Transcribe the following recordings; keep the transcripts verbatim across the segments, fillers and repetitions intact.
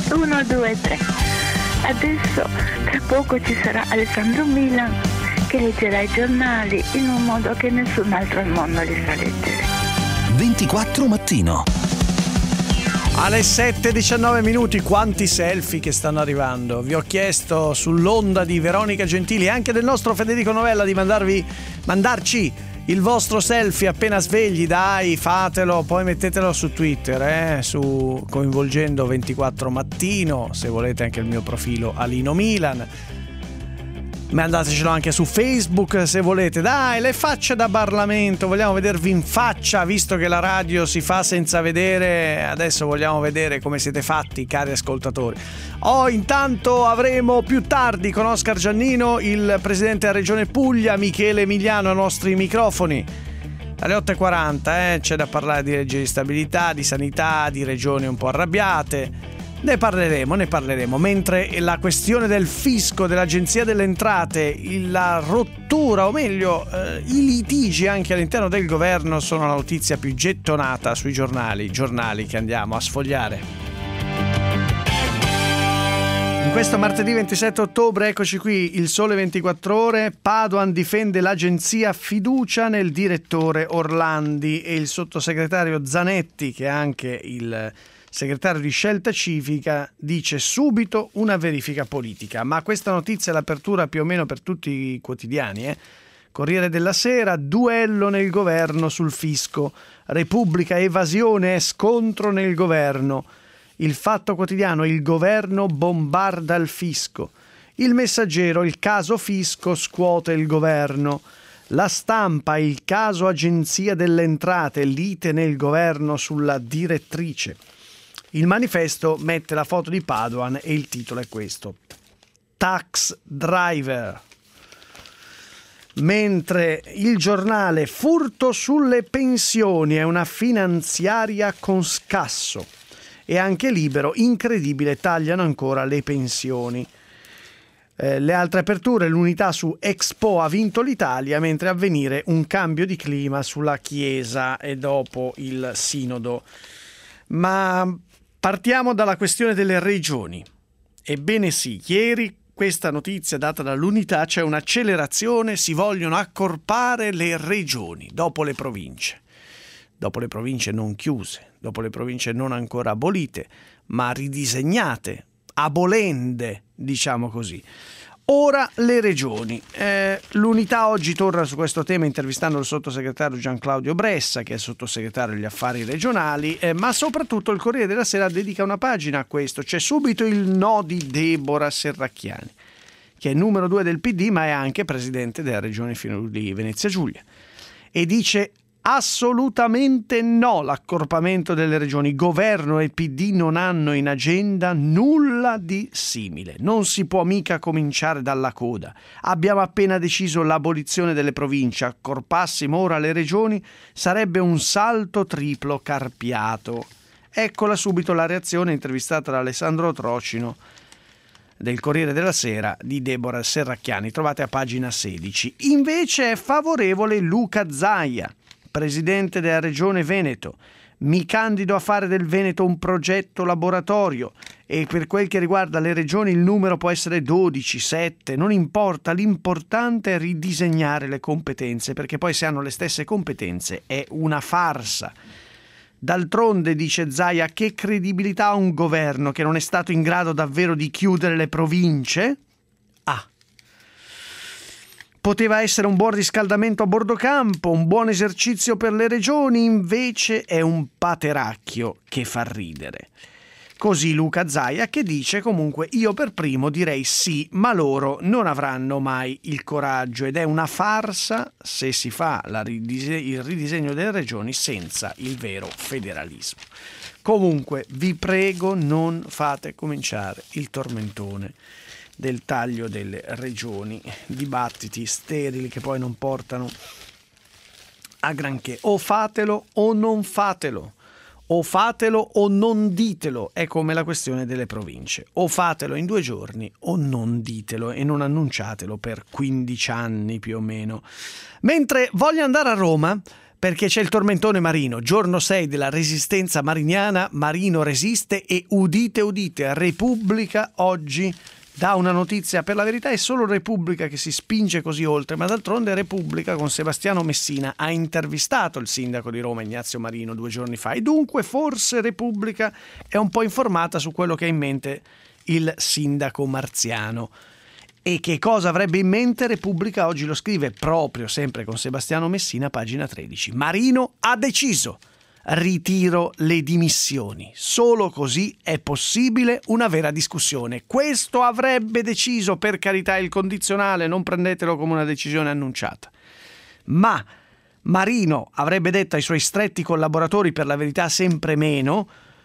uno, due, tre. Adesso tra poco ci sarà Alessandro Milan che leggerà i giornali in un modo che nessun altro al mondo li sa leggere. ventiquattro mattino. Alle sette e diciannove minuti, quanti selfie che stanno arrivando. Vi ho chiesto sull'onda di Veronica Gentili e anche del nostro Federico Novella di mandarvi mandarci il vostro selfie appena svegli, dai, fatelo, poi mettetelo su Twitter, eh, su coinvolgendo ventiquattro mattino, se volete anche il mio profilo Alino Milan. Mandatecelo anche su Facebook se volete. Dai, le facce da Parlamento, vogliamo vedervi in faccia, visto che la radio si fa senza vedere, adesso vogliamo vedere come siete fatti, cari ascoltatori. Oh, intanto avremo più tardi con Oscar Giannino il presidente della Regione Puglia, Michele Emiliano, ai nostri microfoni. Alle otto e quaranta eh, c'è da parlare di legge di stabilità, di sanità, di regioni un po' arrabbiate. Ne parleremo, ne parleremo, mentre la questione del fisco, dell'Agenzia delle Entrate, la rottura, o meglio, eh, i litigi anche all'interno del governo sono la notizia più gettonata sui giornali, giornali che andiamo a sfogliare. In questo martedì ventisette ottobre, eccoci qui, il Sole ventiquattro Ore, Padoan difende l'agenzia, fiducia nel direttore Orlandi, e il sottosegretario Zanetti, che è anche il segretario di Scelta Civica, dice subito una verifica politica. Ma questa notizia è l'apertura più o meno per tutti i quotidiani. Eh? Corriere della Sera, duello nel governo sul fisco. Repubblica, evasione e scontro nel governo. Il Fatto Quotidiano, il governo bombarda il fisco. Il Messaggero, il caso fisco scuote il governo. La Stampa, il caso Agenzia delle Entrate, lite nel governo sulla direttrice. Il Manifesto mette la foto di Padoan e il titolo è questo: Tax Driver. Mentre il Giornale, furto sulle pensioni, è una finanziaria con scasso. E anche Libero, incredibile, tagliano ancora le pensioni. Eh, le altre aperture, l'Unità su Expo ha vinto l'Italia, mentre Avvenire un cambio di clima sulla Chiesa e dopo il Sinodo. Ma partiamo dalla questione delle regioni. Ebbene sì, ieri questa notizia data dall'Unità, c'è un'accelerazione, si vogliono accorpare le regioni dopo le province. Dopo le province non chiuse, dopo le province non ancora abolite, ma ridisegnate, abolende, diciamo così. Ora le regioni. Eh, L'Unità oggi torna su questo tema intervistando il sottosegretario Gian Claudio Bressa, che è sottosegretario agli affari regionali, eh, ma soprattutto il Corriere della Sera dedica una pagina a questo. C'è subito il no di Deborah Serracchiani, che è numero due del P D, ma è anche presidente della regione Friuli Venezia Giulia, e dice assolutamente no l'accorpamento delle regioni. Governo e P D non hanno in agenda nulla di simile. Non si può mica cominciare dalla coda. Abbiamo appena deciso l'abolizione delle province. Accorpassimo ora le regioni sarebbe un salto triplo carpiato. Eccola subito la reazione intervistata da Alessandro Trocino del Corriere della Sera di Deborah Serracchiani. Trovate a pagina sedici. Invece è favorevole Luca Zaia, presidente della regione Veneto. Mi candido a fare del Veneto un progetto laboratorio, e per quel che riguarda le regioni il numero può essere dodici, sette, non importa, l'importante è ridisegnare le competenze, perché poi se hanno le stesse competenze è una farsa. D'altronde, dice Zaia, che credibilità ha un governo che non è stato in grado davvero di chiudere le province? Ah, poteva essere un buon riscaldamento a bordo campo, un buon esercizio per le regioni, invece è un pateracchio che fa ridere. Così Luca Zaia, che dice comunque io per primo direi sì, ma loro non avranno mai il coraggio, ed è una farsa se si fa la ridise- il ridisegno delle regioni senza il vero federalismo. Comunque vi prego, non fate cominciare il tormentone del taglio delle regioni, dibattiti sterili che poi non portano a granché. O fatelo o non fatelo, o fatelo o non ditelo, è come la questione delle province. O fatelo in due giorni o non ditelo e non annunciatelo per quindici anni più o meno. Mentre voglio andare a Roma perché c'è il tormentone marino, giorno sei della resistenza mariniana, Marino resiste e udite udite, Repubblica oggi dà una notizia, per la verità è solo Repubblica che si spinge così oltre, ma d'altronde Repubblica con Sebastiano Messina ha intervistato il sindaco di Roma Ignazio Marino due giorni fa e dunque forse Repubblica è un po' informata su quello che ha in mente il sindaco marziano. E che cosa avrebbe in mente Repubblica oggi lo scrive proprio sempre con Sebastiano Messina, pagina tredici. Marino ha deciso, ritiro le dimissioni, solo così è possibile una vera discussione. Questo avrebbe deciso, per carità il condizionale, non prendetelo come una decisione annunciata. Ma Marino avrebbe detto ai suoi stretti collaboratori, per la verità sempre meno: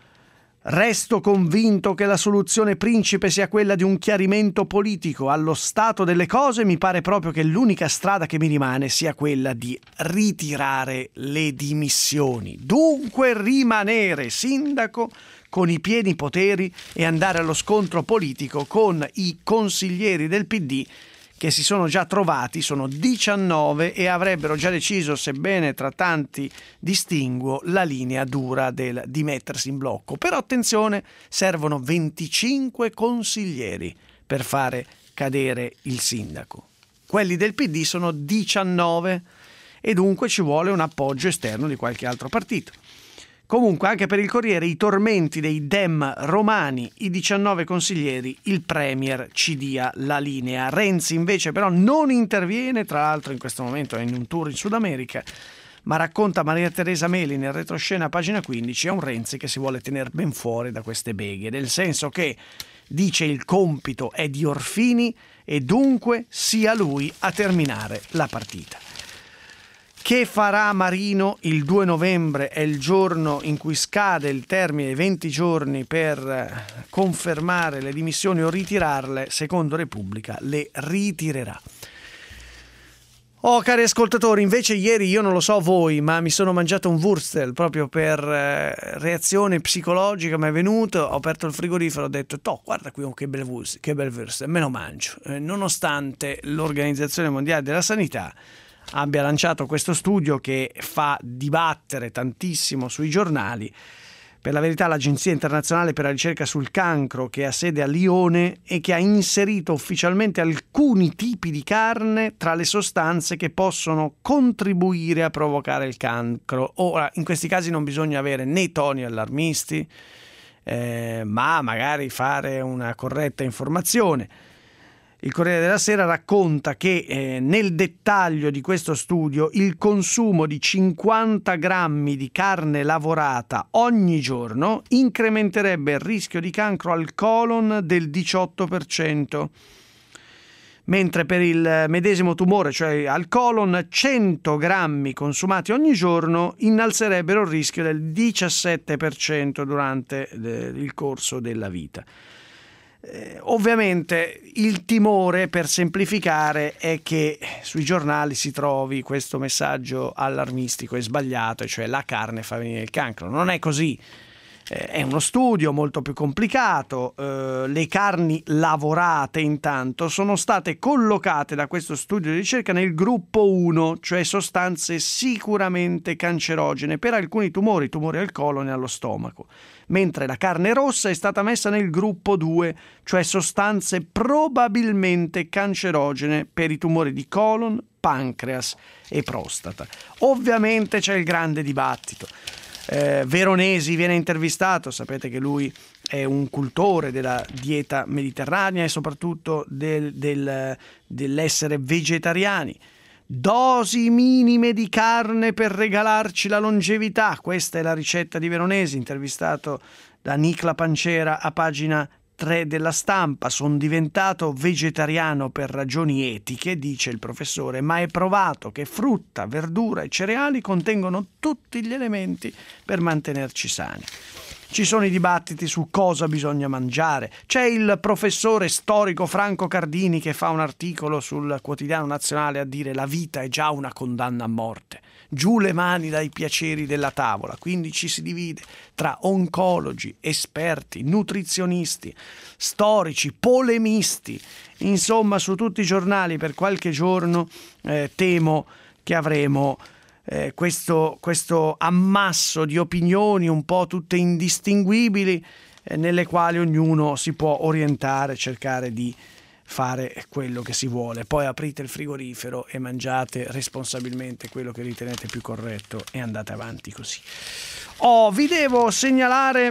resto convinto che la soluzione principe sia quella di un chiarimento politico. Allo stato delle cose mi pare proprio che l'unica strada che mi rimane sia quella di ritirare le dimissioni. Dunque rimanere sindaco con i pieni poteri e andare allo scontro politico con i consiglieri del P D che si sono già trovati, sono diciannove e avrebbero già deciso, sebbene tra tanti distinguo, la linea dura del dimettersi in blocco. Però attenzione, servono venticinque consiglieri per fare cadere il sindaco. Quelli del P D sono diciannove e dunque ci vuole un appoggio esterno di qualche altro partito. Comunque anche per il Corriere i tormenti dei Dem romani, i diciannove consiglieri, il Premier ci dia la linea. Renzi invece però non interviene, tra l'altro in questo momento è in un tour in Sud America, ma racconta Maria Teresa Meli nel retroscena pagina quindici, è un Renzi che si vuole tenere ben fuori da queste beghe, nel senso che dice il compito è di Orfini e dunque sia lui a terminare la partita. Che farà Marino il due novembre? È il giorno in cui scade il termine dei venti giorni per confermare le dimissioni o ritirarle. Secondo Repubblica le ritirerà. Oh, cari ascoltatori, invece ieri io non lo so voi, ma mi sono mangiato un Wurzel proprio per eh, reazione psicologica, mi è venuto, ho aperto il frigorifero, ho detto toh, guarda qui che bel Wurzel, che bel Wurzel, me lo mangio. Eh, nonostante l'Organizzazione Mondiale della Sanità abbia lanciato questo studio che fa dibattere tantissimo sui giornali. Per la verità l'Agenzia Internazionale per la Ricerca sul Cancro, che ha sede a Lione e che ha inserito ufficialmente alcuni tipi di carne tra le sostanze che possono contribuire a provocare il cancro. Ora, in questi casi non bisogna avere né toni allarmisti, eh, ma magari fare una corretta informazione. Il Corriere della Sera racconta che eh, nel dettaglio di questo studio il consumo di cinquanta grammi di carne lavorata ogni giorno incrementerebbe il rischio di cancro al colon del diciotto per cento, mentre per il medesimo tumore, cioè al colon, cento grammi consumati ogni giorno innalzerebbero il rischio del diciassette per cento durante il corso della vita. Eh, ovviamente il timore, per semplificare, è che sui giornali si trovi questo messaggio allarmistico e sbagliato, cioè la carne fa venire il cancro. Non è così. Eh, è uno studio molto più complicato. Eh, le carni lavorate intanto sono state collocate da questo studio di ricerca nel gruppo uno, cioè sostanze sicuramente cancerogene per alcuni tumori, tumori al colon e allo stomaco, mentre la carne rossa è stata messa nel gruppo due, cioè sostanze probabilmente cancerogene per i tumori di colon, pancreas e prostata. Ovviamente c'è il grande dibattito. Eh, Veronesi viene intervistato, sapete che lui è un cultore della dieta mediterranea e soprattutto del, del, dell'essere vegetariani. Dosi minime di carne per regalarci la longevità, questa è la ricetta di Veronesi, intervistato da Nicla Pancera a pagina tre della Stampa. Sono diventato vegetariano per ragioni etiche, dice il professore, ma è provato che frutta, verdura e cereali contengono tutti gli elementi per mantenerci sani. Ci sono i dibattiti su cosa bisogna mangiare. C'è il professore storico Franco Cardini che fa un articolo sul Quotidiano Nazionale a dire la vita è già una condanna a morte. Giù le mani dai piaceri della tavola. Quindi ci si divide tra oncologi, esperti, nutrizionisti, storici, polemisti. Insomma, su tutti i giornali per qualche giorno eh, temo che avremo eh, questo, questo ammasso di opinioni un po' tutte indistinguibili, eh, nelle quali ognuno si può orientare, cercare di fare quello che si vuole. Poi aprite il frigorifero e mangiate responsabilmente quello che ritenete più corretto e andate avanti così. Oh, vi devo segnalare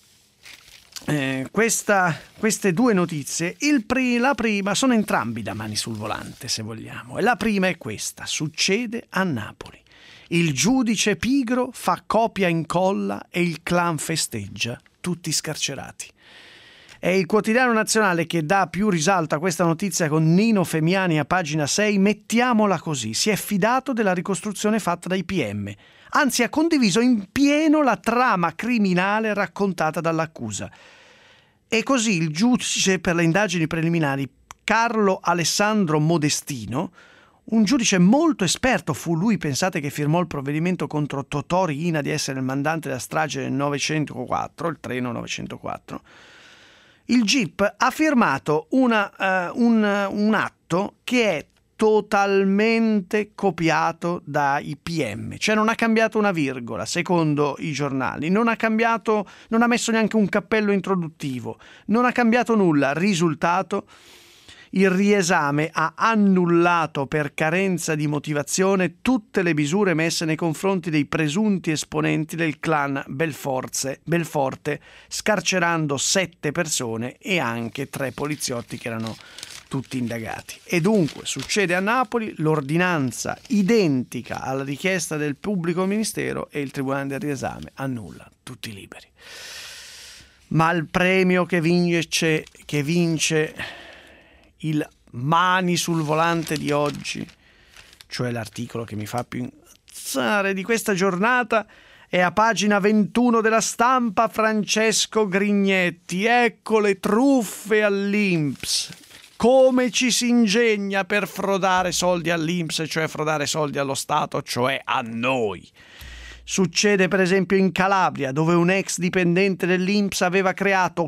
eh, questa, queste due notizie. Il pri- la prima, sono entrambi da mani sul volante, se vogliamo, e la prima è questa: succede a Napoli. Il giudice pigro fa copia e incolla e il clan festeggia, tutti scarcerati. È il Quotidiano Nazionale che dà più risalto a questa notizia con Nino Femiani a pagina sei. Mettiamola così: si è fidato della ricostruzione fatta dai P M, anzi ha condiviso in pieno la trama criminale raccontata dall'accusa. E così il giudice per le indagini preliminari Carlo Alessandro Modestino, un giudice molto esperto, fu lui, pensate, che firmò il provvedimento contro Totò Riina di essere il mandante della strage del novecentoquattro, il treno novecentoquattro. Il G I P ha firmato una, uh, un, un atto che è totalmente copiato dai P M, cioè non ha cambiato una virgola, secondo i giornali, non ha cambiato, non ha messo neanche un cappello introduttivo, non ha cambiato nulla. Risultato: il riesame ha annullato per carenza di motivazione tutte le misure messe nei confronti dei presunti esponenti del clan Belforze, Belforte, scarcerando sette persone e anche tre poliziotti che erano tutti indagati. E dunque succede a Napoli, l'ordinanza identica alla richiesta del pubblico ministero e il Tribunale del riesame annulla, tutti liberi. Ma il premio che vince, che vince il mani sul volante di oggi, cioè l'articolo che mi fa più incazzare di questa giornata, è a pagina ventuno della Stampa. Francesco Grignetti: ecco le truffe all'I N P S, come ci si ingegna per frodare soldi all'I N P S, cioè frodare soldi allo Stato, cioè a noi. Succede per esempio in Calabria, dove un ex dipendente dell'I N P S aveva creato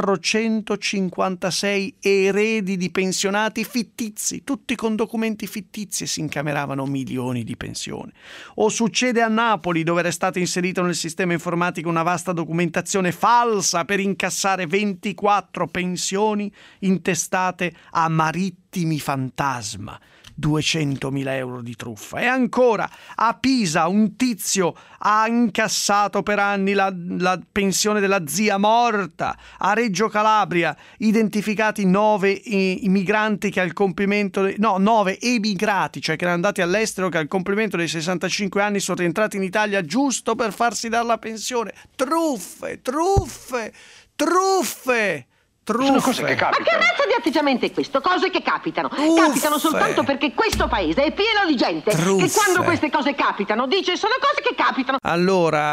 quattrocentocinquantasei eredi di pensionati fittizi, tutti con documenti fittizi, e si incameravano milioni di pensioni. O succede a Napoli, dove era stata inserita nel sistema informatico una vasta documentazione falsa per incassare ventiquattro pensioni intestate a marittimi fantasma. duecentomila euro di truffa. E ancora a Pisa un tizio ha incassato per anni la, la pensione della zia morta. A Reggio Calabria identificati nove i, i migranti che al compimento no nove emigrati, cioè che erano andati all'estero, che al compimento dei sessantacinque anni sono rientrati in Italia giusto per farsi dare la pensione. Truffe, truffe, truffe. Sono cose che capitano. Ma che razza di atteggiamento è questo? Cose che capitano. Truffe. Capitano soltanto perché questo paese è pieno di gente Truffe. che quando queste cose capitano dice sono cose che capitano. Allora,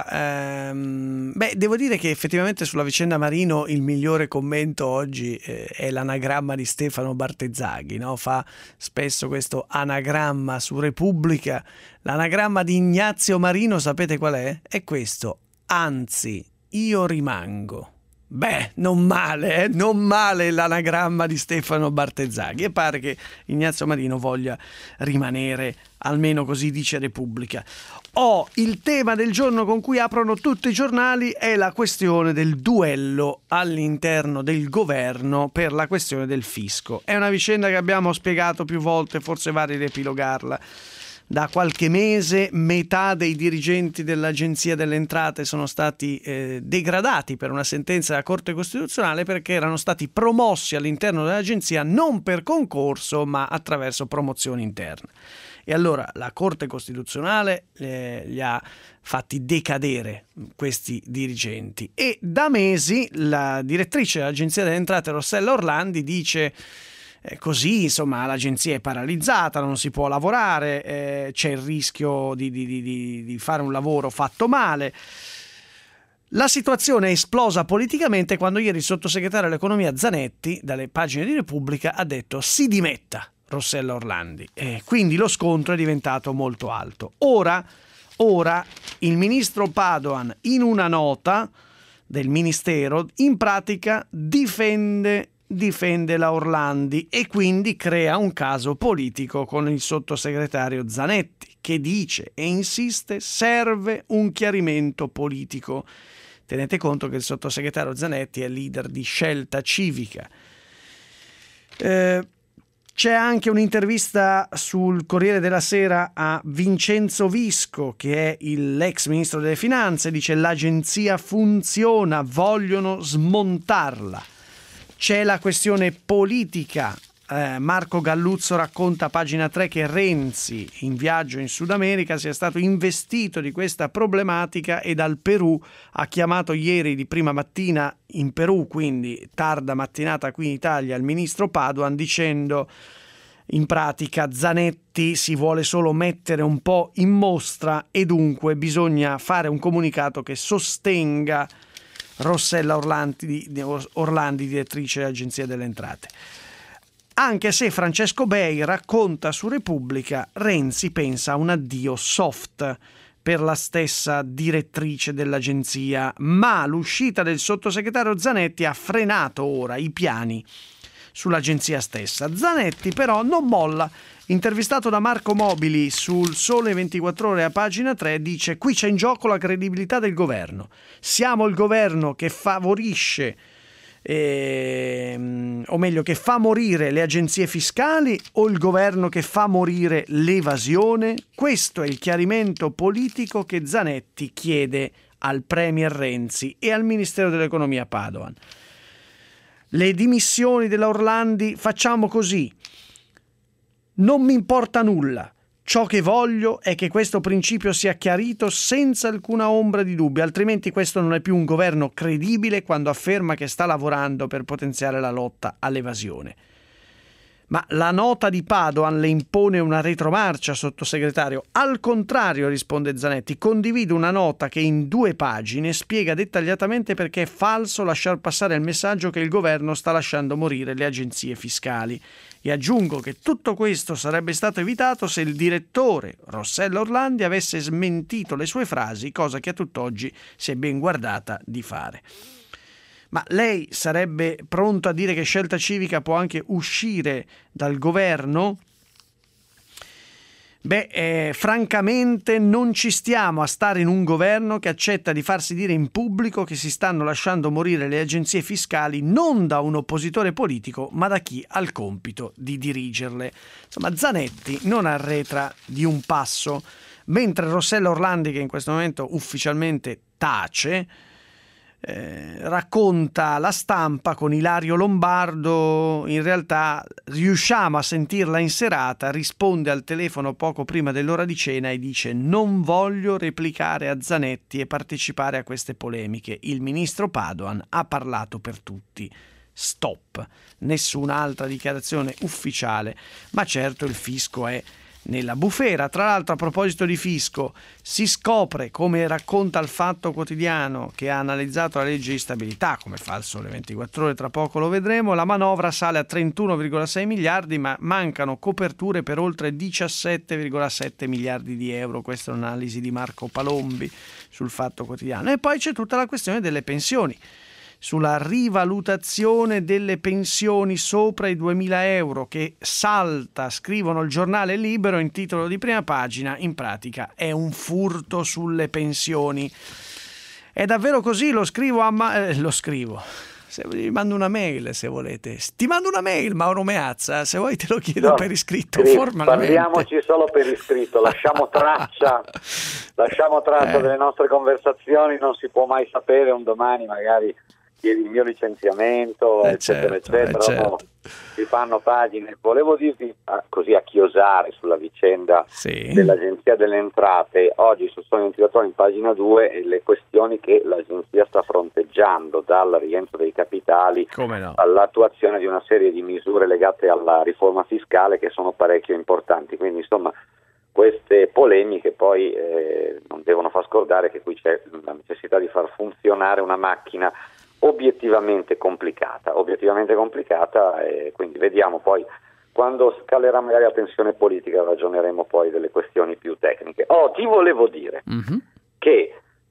ehm, beh, devo dire che effettivamente sulla vicenda Marino il migliore commento oggi eh, è l'anagramma di Stefano Bartezzaghi, no? Fa spesso questo anagramma su Repubblica. L'anagramma di Ignazio Marino, sapete qual è? È questo: anzi, io rimango. Beh, non male, eh? non male l'anagramma di Stefano Bartezzaghi, e pare che Ignazio Marino voglia rimanere, almeno così dice Repubblica. Oh, il tema del giorno con cui aprono tutti i giornali è la questione del duello all'interno del governo per la questione del fisco. È una vicenda che abbiamo spiegato più volte, forse vale riepilogarla. Da qualche mese metà dei dirigenti dell'Agenzia delle Entrate sono stati eh, degradati per una sentenza della Corte Costituzionale perché erano stati promossi all'interno dell'agenzia non per concorso ma attraverso promozioni interne. E allora la Corte Costituzionale eh, li ha fatti decadere questi dirigenti, e da mesi la direttrice dell'Agenzia delle Entrate, Rossella Orlandi, dice: Eh, così insomma l'agenzia è paralizzata, non si può lavorare, eh, c'è il rischio di, di, di, di fare un lavoro fatto male. La situazione è esplosa politicamente quando ieri il sottosegretario all'economia Zanetti, dalle pagine di Repubblica, ha detto: si dimetta Rossella Orlandi. E quindi lo scontro è diventato molto alto. Ora, ora il ministro Padoan, in una nota del ministero, in pratica difende difende la Orlandi e quindi crea un caso politico con il sottosegretario Zanetti, che dice e insiste serve un chiarimento politico. Tenete conto che il sottosegretario Zanetti è leader di Scelta Civica. Eh, C'è anche un'intervista sul Corriere della Sera a Vincenzo Visco, che è il, l'ex ministro delle Finanze. Dice: l'agenzia funziona, vogliono smontarla. C'è la questione politica. Eh, Marco Galluzzo racconta a pagina tre che Renzi, in viaggio in Sud America, sia stato investito di questa problematica e dal Perù ha chiamato ieri di prima mattina in Perù, quindi tarda mattinata qui in Italia, il ministro Padoan, dicendo in pratica Zanetti si vuole solo mettere un po' in mostra e dunque bisogna fare un comunicato che sostenga Rossella Orlandi, Orlandi direttrice dell'Agenzia delle Entrate. Anche se Francesco Bei racconta su Repubblica, Renzi pensa a un addio soft per la stessa direttrice dell'agenzia, ma l'uscita del sottosegretario Zanetti ha frenato ora i piani sull'agenzia stessa. Zanetti però non molla. Intervistato da Marco Mobili sul Sole ventiquattro Ore a pagina tre, dice: qui c'è in gioco la credibilità del governo. Siamo il governo che favorisce Eh, o meglio che fa morire le agenzie fiscali o il governo che fa morire l'evasione? Questo è il chiarimento politico che Zanetti chiede al premier Renzi e al Ministero dell'Economia Padoan. Le dimissioni della Orlandi, facciamo così, non mi importa nulla. Ciò che voglio è che questo principio sia chiarito senza alcuna ombra di dubbio, altrimenti questo non è più un governo credibile quando afferma che sta lavorando per potenziare la lotta all'evasione. Ma la nota di Padoan le impone una retromarcia, sottosegretario? Al contrario, risponde Zanetti, condivido una nota che in due pagine spiega dettagliatamente perché è falso lasciar passare il messaggio che il governo sta lasciando morire le agenzie fiscali. E aggiungo che tutto questo sarebbe stato evitato se il direttore Rossella Orlandi avesse smentito le sue frasi, cosa che a tutt'oggi si è ben guardata di fare. Ma lei sarebbe pronto a dire che Scelta Civica può anche uscire dal governo? Beh, eh, francamente non ci stiamo a stare in un governo che accetta di farsi dire in pubblico che si stanno lasciando morire le agenzie fiscali non da un oppositore politico, ma da chi ha il compito di dirigerle. Insomma, Zanetti non arretra di un passo, mentre Rossella Orlandi, che in questo momento ufficialmente tace, Eh, racconta La Stampa con Ilario Lombardo. In realtà riusciamo a sentirla in serata, risponde al telefono poco prima dell'ora di cena e dice: non voglio replicare a Zanetti e partecipare a queste polemiche, il ministro Padoan ha parlato per tutti, stop. Nessun'altra dichiarazione ufficiale, ma certo il fisco è nella bufera. Tra l'altro, a proposito di fisco, si scopre, come racconta il Fatto Quotidiano, che ha analizzato la legge di stabilità, come fa il Sole ventiquattro Ore, tra poco lo vedremo, la manovra sale a trentuno virgola sei miliardi, ma mancano coperture per oltre diciassette virgola sette miliardi di euro. Questa è un'analisi di Marco Palombi sul Fatto Quotidiano. E poi c'è tutta la questione delle pensioni, sulla rivalutazione delle pensioni sopra i duemila euro che salta, scrivono il Giornale Libero in titolo di prima pagina. In pratica è un furto sulle pensioni. È davvero così? Lo scrivo a ma- eh, lo scrivo se vi mando una mail, se volete ti mando una mail, Mauro Meazza, se vuoi te lo chiedo no, per iscritto sì, formalmente. Parliamoci solo per iscritto, lasciamo traccia lasciamo traccia eh. delle nostre conversazioni, non si può mai sapere, un domani magari chiedi il mio licenziamento, eh eccetera, certo, eccetera, eh certo. No, si fanno pagine. Volevo dirvi, ah, così a chiosare sulla vicenda sì. dell'Agenzia delle Entrate, oggi su Sole ventiquattro Ore in pagina due le questioni che l'Agenzia sta fronteggiando, dal rientro dei capitali no. all'attuazione di una serie di misure legate alla riforma fiscale che sono parecchio importanti, quindi insomma queste polemiche poi eh, non devono far scordare che qui c'è la necessità di far funzionare una macchina obiettivamente complicata, obiettivamente complicata e quindi vediamo poi quando scalerà magari la tensione politica, ragioneremo poi delle questioni più tecniche. Oh, ti volevo dire mm-hmm. che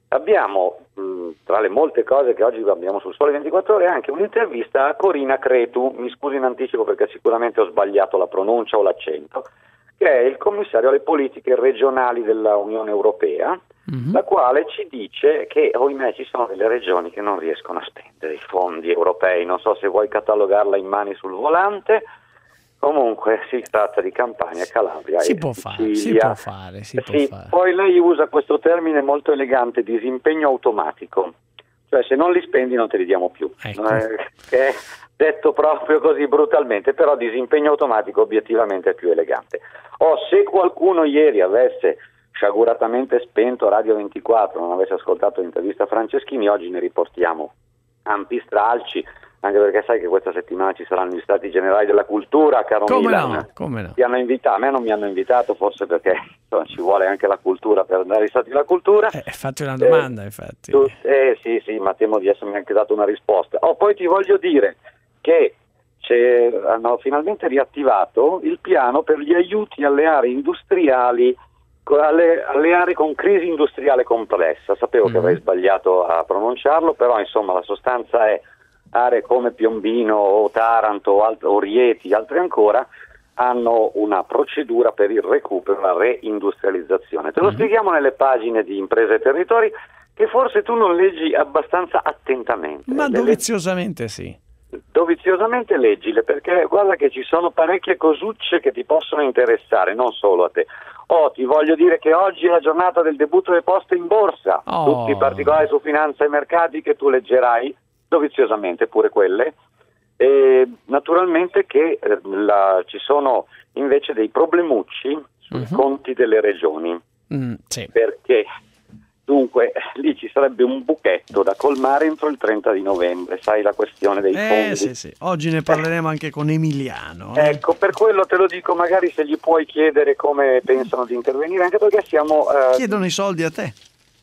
abbiamo, mh, tra le molte cose che oggi abbiamo sul Sole ventiquattro Ore, anche un'intervista a Corina Cretu, mi scusi in anticipo perché sicuramente ho sbagliato la pronuncia o l'accento, che è il commissario alle politiche regionali della Unione Europea, mm-hmm. la quale ci dice che, ohimè, ci sono delle regioni che non riescono a spendere i fondi europei. Non so se vuoi catalogarla in mani sul volante. Comunque si tratta di Campania, Calabria si e può Sicilia. Fare, si può fare, si sì, può fare. Poi lei usa questo termine molto elegante, disimpegno automatico, cioè se non li spendi non te li diamo più, ecco. eh, che è detto proprio così brutalmente, però disimpegno automatico obiettivamente è più elegante. Oh, se qualcuno ieri avesse sciaguratamente spento Radio ventiquattro, non avesse ascoltato l'intervista a Franceschini, oggi ne riportiamo ampi stralci, anche perché sai che questa settimana ci saranno gli Stati Generali della Cultura, caro come Milan. No, come no. Ti hanno invitato, a me non mi hanno invitato, forse perché insomma, ci vuole anche la cultura per andare agli Stati della Cultura. Eh, fatti una domanda, eh, infatti. Tu, eh sì, sì, ma temo di essermi anche dato una risposta. Oh, poi ti voglio dire che c'è, hanno finalmente riattivato il piano per gli aiuti alle aree industriali, alle, alle aree con crisi industriale complessa. Sapevo mm. che avrei sbagliato a pronunciarlo, però insomma la sostanza è aree come Piombino o Taranto o, alt- o Rieti, altre ancora, hanno una procedura per il recupero, la reindustrializzazione. Te lo mm. spieghiamo nelle pagine di Imprese e Territori, che forse tu non leggi abbastanza attentamente. Ma Le doviziosamente leggi... sì. Doviziosamente leggile, perché guarda che ci sono parecchie cosucce che ti possono interessare, non solo a te. Oh, ti voglio dire che oggi è la giornata del debutto delle poste in borsa, oh. tutti i particolari su finanza e mercati che tu leggerai, doviziosamente pure quelle, e naturalmente che eh, la, ci sono invece dei problemucci sui uh-huh. conti delle regioni, mm, sì. perché dunque lì ci sarebbe un buchetto da colmare entro il trenta di novembre, sai la questione dei eh, fondi. Sì, sì. Oggi ne parleremo eh. anche con Emiliano. Eh. Ecco, per quello te lo dico, magari se gli puoi chiedere come pensano di intervenire, anche perché siamo... Eh... Chiedono i soldi a te.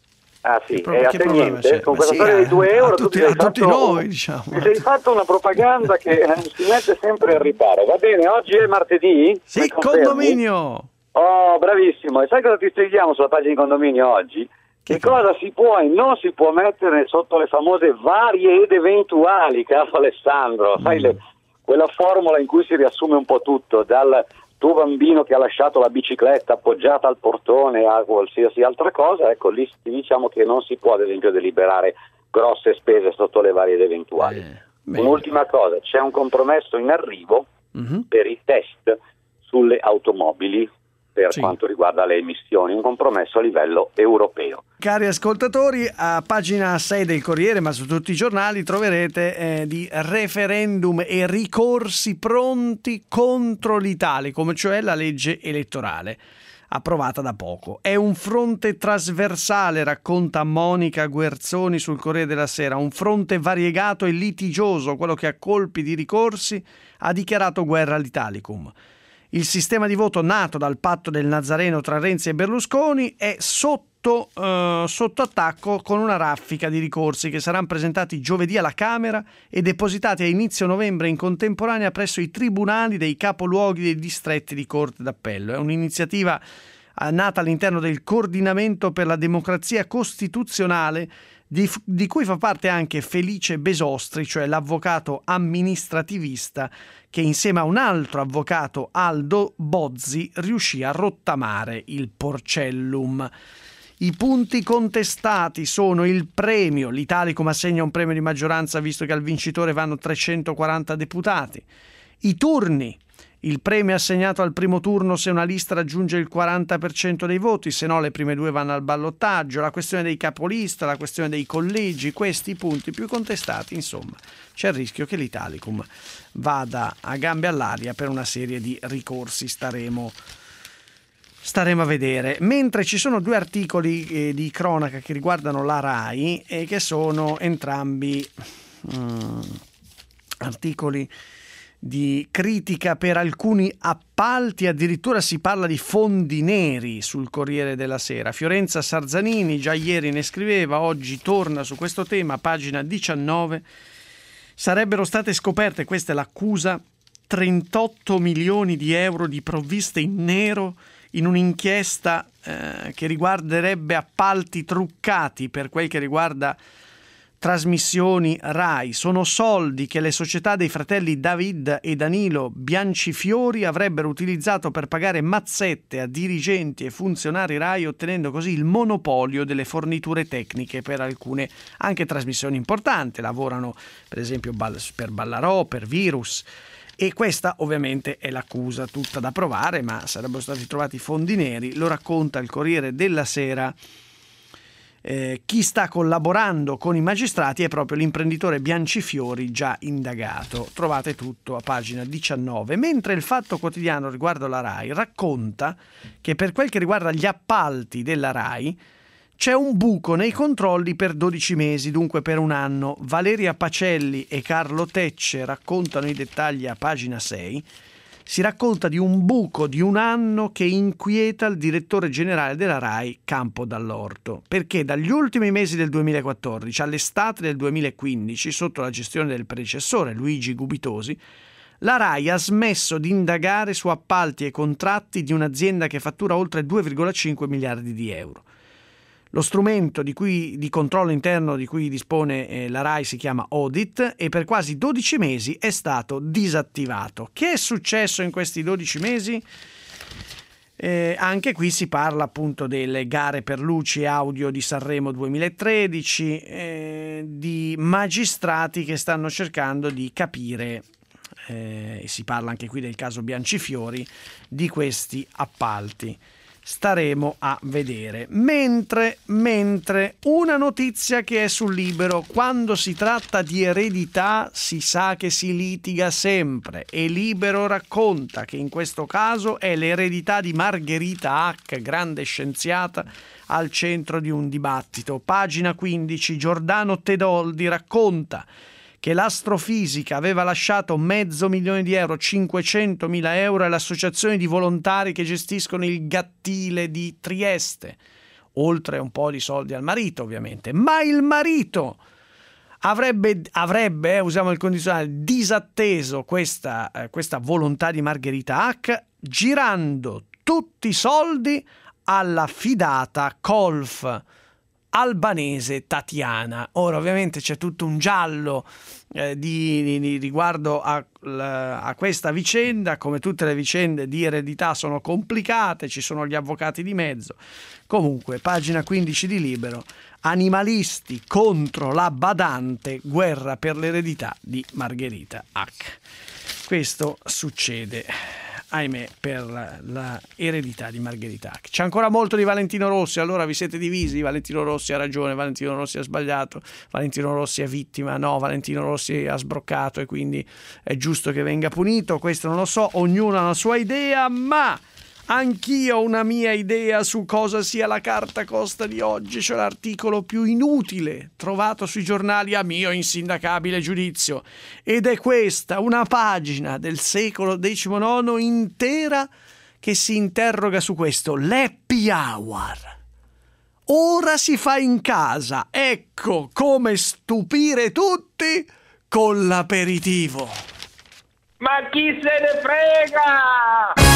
Ah sì, pro- e a te niente, c'è? con Ma questa sì, storia a, dei due euro a tutti, tu a fatto, tutti noi, diciamo. Mi sei fatto una propaganda che eh, si mette sempre al riparo. Va bene, oggi è martedì? Sì, condominio! Oh, bravissimo, e sai cosa ti spieghiamo sulla pagina di condominio oggi? Che, che cosa si può e non si può mettere sotto le famose varie ed eventuali, caro Alessandro, mm. sai le, quella formula in cui si riassume un po' tutto, dal tuo bambino che ha lasciato la bicicletta appoggiata al portone a qualsiasi altra cosa, ecco lì diciamo che non si può ad esempio deliberare grosse spese sotto le varie ed eventuali. Eh, Un'ultima cosa, c'è un compromesso in arrivo mm-hmm. per i test sulle automobili per sì. quanto riguarda le emissioni, un compromesso a livello europeo. Cari ascoltatori, a pagina sei del Corriere, ma su tutti i giornali troverete eh, di referendum e ricorsi pronti contro l'Italicum, cioè la legge elettorale approvata da poco. È un fronte trasversale, racconta Monica Guerzoni sul Corriere della Sera, un fronte variegato e litigioso, quello che a colpi di ricorsi ha dichiarato guerra all'Italicum. Il sistema di voto nato dal patto del Nazareno tra Renzi e Berlusconi è sotto, eh, sotto attacco con una raffica di ricorsi che saranno presentati giovedì alla Camera e depositati a inizio novembre in contemporanea presso i tribunali dei capoluoghi dei distretti di Corte d'Appello. È un'iniziativa nata all'interno del Coordinamento per la Democrazia Costituzionale di, di cui fa parte anche Felice Besostri, cioè l'avvocato amministrativista che insieme a un altro avvocato, Aldo Bozzi, riuscì a rottamare il Porcellum. I punti contestati sono il premio, l'Italicum assegna un premio di maggioranza visto che al vincitore vanno trecentoquaranta deputati, i turni, il premio è assegnato al primo turno se una lista raggiunge il quaranta per cento dei voti, se no le prime due vanno al ballottaggio, la questione dei capolista, la questione dei collegi, questi i punti più contestati, insomma c'è il rischio che l'Italicum vada a gambe all'aria per una serie di ricorsi, staremo, staremo a vedere. Mentre ci sono due articoli eh, di cronaca che riguardano la RAI e che sono entrambi mm, articoli di critica per alcuni appalti, addirittura si parla di fondi neri sul Corriere della Sera. Fiorenza Sarzanini già ieri ne scriveva, oggi torna su questo tema, pagina diciannove. Sarebbero state scoperte, questa è l'accusa, trentotto milioni di euro di provviste in nero in un'inchiesta eh, che riguarderebbe appalti truccati per quel che riguarda trasmissioni Rai. Sono soldi che le società dei fratelli David e Danilo Biancifiori avrebbero utilizzato per pagare mazzette a dirigenti e funzionari Rai, ottenendo così il monopolio delle forniture tecniche per alcune anche trasmissioni importanti. Lavorano per esempio per Ballarò, per Virus, e questa ovviamente è l'accusa tutta da provare, ma sarebbero stati trovati fondi neri. Lo racconta il Corriere della Sera. Eh, chi sta collaborando con i magistrati è proprio l'imprenditore Biancifiori, già indagato. Trovate tutto a pagina diciannove. Mentre il Fatto Quotidiano riguardo la Rai racconta che per quel che riguarda gli appalti della Rai c'è un buco nei controlli per dodici mesi, dunque per un anno. Valeria Pacelli e Carlo Tecce raccontano i dettagli a pagina sei. Si racconta di un buco di un anno che inquieta il direttore generale della Rai, Campo Dall'Orto, perché dagli ultimi mesi del duemilaquattordici all'estate del duemilaquindici, sotto la gestione del predecessore Luigi Gubitosi, la Rai ha smesso di indagare su appalti e contratti di un'azienda che fattura oltre due virgola cinque miliardi di euro. Lo strumento di, cui, di controllo interno di cui dispone eh, la Rai si chiama Audit e per quasi dodici mesi è stato disattivato. Che è successo in questi dodici mesi? Eh, anche qui si parla appunto delle gare per luci e audio di Sanremo duemilatredici, eh, di magistrati che stanno cercando di capire, eh, e si parla anche qui del caso Biancifiori, di questi appalti. Staremo a vedere. Mentre, mentre una notizia che è sul Libero: quando si tratta di eredità si sa che si litiga sempre, e Libero racconta che in questo caso è l'eredità di Margherita Hack, grande scienziata, al centro di un dibattito. Pagina quindici, Giordano Tedoldi racconta che l'astrofisica aveva lasciato mezzo milione di euro, cinquecentomila euro, all'associazione di volontari che gestiscono il Gattile di Trieste, oltre un po' di soldi al marito ovviamente. Ma il marito avrebbe, avrebbe eh, usiamo il condizionale, disatteso questa, eh, questa volontà di Margherita Hack, girando tutti i soldi alla fidata colf albanese Tatiana. Ora ovviamente c'è tutto un giallo eh, di, di, di riguardo a, a questa vicenda. Come tutte le vicende di eredità sono complicate, ci sono gli avvocati di mezzo. Comunque, pagina quindici di Libero: animalisti contro la badante, guerra per l'eredità di Margherita Hack. Questo succede, ahimè, per la, la eredità di Margherita Hack. C'è ancora molto di Valentino Rossi. Allora vi siete divisi: Valentino Rossi ha ragione, Valentino Rossi ha sbagliato, Valentino Rossi è vittima, no, Valentino Rossi ha sbroccato e quindi è giusto che venga punito. Questo non lo so, ognuno ha la sua idea, ma anch'io ho una mia idea su cosa sia la carta costa di oggi. C'è l'articolo più inutile trovato sui giornali a mio insindacabile giudizio, ed è questa, una pagina del secolo diciannove intera che si interroga su questo. L'happy hour ora si fa in casa, ecco come stupire tutti con l'aperitivo. Ma chi se ne frega?